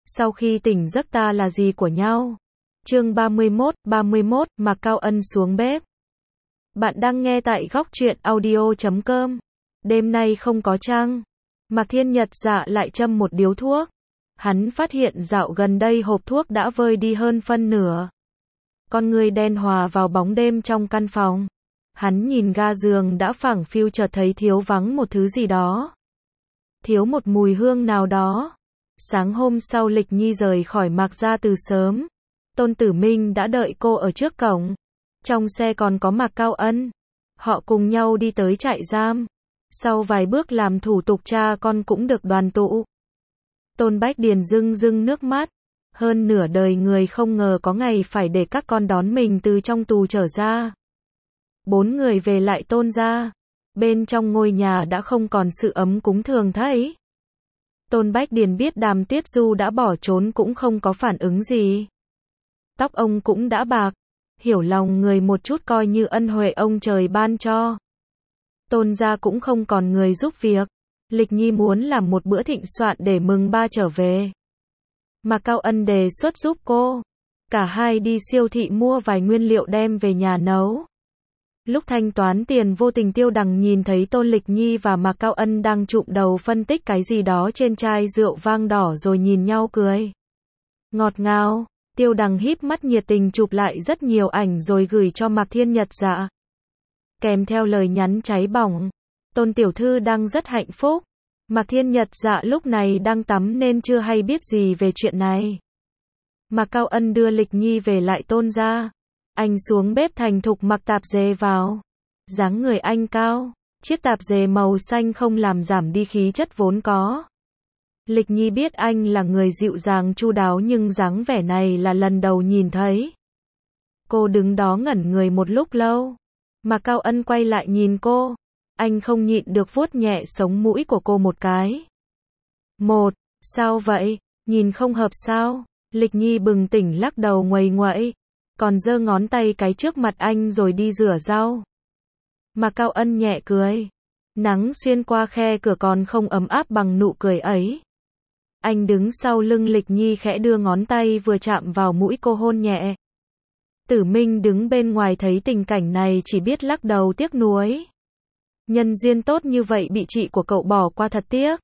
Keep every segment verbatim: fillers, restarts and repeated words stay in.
Sau khi tỉnh giấc ta là gì của nhau? Chương ba mươi mốt, ba mươi mốt, Mạc Cao Ân xuống bếp. Bạn đang nghe tại góc truyện audio chấm com. Đêm nay không có trăng. Mạc Thiên Nhật Dạ lại châm một điếu thuốc. Hắn phát hiện dạo gần đây hộp thuốc đã vơi đi hơn phân nửa. Con người đen hòa vào bóng đêm trong căn phòng. Hắn nhìn ga giường đã phẳng phiu, chợt thấy thiếu vắng một thứ gì đó. Thiếu một mùi hương nào đó. Sáng hôm sau Lịch Nhi rời khỏi Mạc gia từ sớm. Tôn Tử Minh đã đợi cô ở trước cổng. Trong xe còn có Mạc Cao Ân. Họ cùng nhau đi tới trại giam. Sau vài bước làm thủ tục cha con cũng được đoàn tụ. Tôn Bách Điền rưng rưng nước mắt. Hơn nửa đời người không ngờ có ngày phải để các con đón mình từ trong tù trở ra. Bốn người về lại Tôn gia. Bên trong ngôi nhà đã không còn sự ấm cúng thường thấy. Tôn Bách Điền biết Đàm Tuyết Du đã bỏ trốn cũng không có phản ứng gì. Tóc ông cũng đã bạc. Hiểu lòng người một chút coi như ân huệ ông trời ban cho. Tôn gia cũng không còn người giúp việc. Lịch Nhi muốn làm một bữa thịnh soạn để mừng ba trở về. Mà Cao Ân đề xuất giúp cô. Cả hai đi siêu thị mua vài nguyên liệu đem về nhà nấu. Lúc thanh toán tiền vô tình Tiêu Đằng nhìn thấy Tôn Lịch Nhi và Mạc Cao Ân đang chụm đầu phân tích cái gì đó trên chai rượu vang đỏ rồi nhìn nhau cười. Ngọt ngào, Tiêu Đằng híp mắt nhiệt tình chụp lại rất nhiều ảnh rồi gửi cho Mạc Thiên Nhật Dạ. Kèm theo lời nhắn cháy bỏng. Tôn tiểu thư đang rất hạnh phúc. Mạc Thiên Nhật Dạ lúc này đang tắm nên chưa hay biết gì về chuyện này. Mạc Cao Ân đưa Lịch Nhi về lại Tôn gia. Anh xuống bếp thành thục mặc tạp dề vào. Dáng người anh cao, chiếc tạp dề màu xanh không làm giảm đi khí chất vốn có. Lịch Nhi biết anh là người dịu dàng chu đáo nhưng dáng vẻ này là lần đầu nhìn thấy. Cô đứng đó ngẩn người một lúc lâu. Mà Cao Ân quay lại nhìn cô. Anh không nhịn được vuốt nhẹ sống mũi của cô một cái. Một, sao vậy? Nhìn không hợp sao? Lịch Nhi bừng tỉnh lắc đầu nguầy nguậy. Còn giơ ngón tay cái trước mặt anh rồi đi rửa rau. Mà Cao Ân nhẹ cười. Nắng xuyên qua khe cửa còn không ấm áp bằng nụ cười ấy. Anh đứng sau lưng Lịch Nhi khẽ đưa ngón tay vừa chạm vào mũi cô hôn nhẹ. Tử Minh đứng bên ngoài thấy tình cảnh này chỉ biết lắc đầu tiếc nuối. Nhân duyên tốt như vậy bị chị của cậu bỏ qua thật tiếc.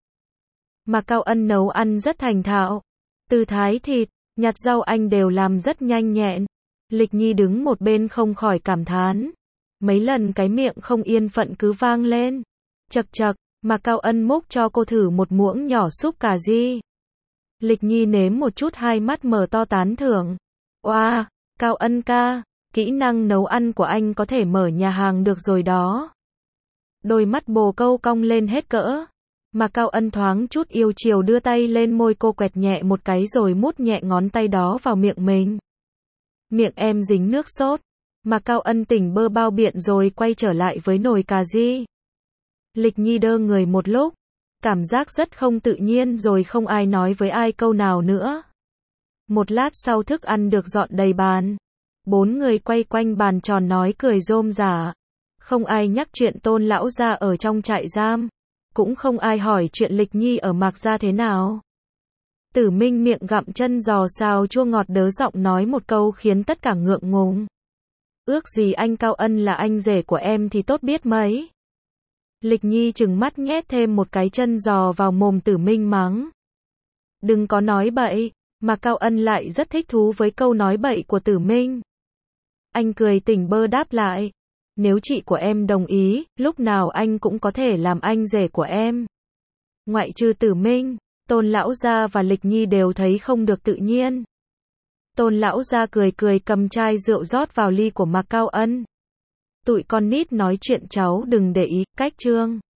Mà Cao Ân nấu ăn rất thành thạo. Từ thái thịt, nhặt rau anh đều làm rất nhanh nhẹn. Lịch Nhi đứng một bên không khỏi cảm thán. Mấy lần cái miệng không yên phận cứ vang lên. Chậc chậc, mà Cao Ân múc cho cô thử một muỗng nhỏ súp cà ri. Lịch Nhi nếm một chút hai mắt mở to tán thưởng. Oa, wow, Cao Ân ca, kỹ năng nấu ăn của anh có thể mở nhà hàng được rồi đó. Đôi mắt bồ câu cong lên hết cỡ. Mà Cao Ân thoáng chút yêu chiều đưa tay lên môi cô quẹt nhẹ một cái rồi mút nhẹ ngón tay đó vào miệng mình. Miệng em dính nước sốt. Mà Cao Ân tỉnh bơ bao biện rồi quay trở lại với nồi cà ri. Lịch Nhi đơ người một lúc. Cảm giác rất không tự nhiên rồi không ai nói với ai câu nào nữa. Một lát sau thức ăn được dọn đầy bàn. Bốn người quay quanh bàn tròn nói cười rôm rả. Không ai nhắc chuyện Tôn lão gia ở trong trại giam. Cũng không ai hỏi chuyện Lịch Nhi ở Mạc gia thế nào. Tử Minh miệng gặm chân giò xào chua ngọt đớ giọng nói một câu khiến tất cả ngượng ngùng. Ước gì anh Cao Ân là anh rể của em thì tốt biết mấy. Lịch Nhi trừng mắt nhét thêm một cái chân giò vào mồm Tử Minh mắng. Đừng có nói bậy, mà Cao Ân lại rất thích thú với câu nói bậy của Tử Minh. Anh cười tỉnh bơ đáp lại. Nếu chị của em đồng ý, lúc nào anh cũng có thể làm anh rể của em. Ngoại trừ Tử Minh, Tôn lão gia và Lịch Nhi đều thấy không được tự nhiên. Tôn lão gia cười cười cầm chai rượu rót vào ly của Mạc Cao Ân. Tụi con nít nói chuyện cháu đừng để ý, cách chương.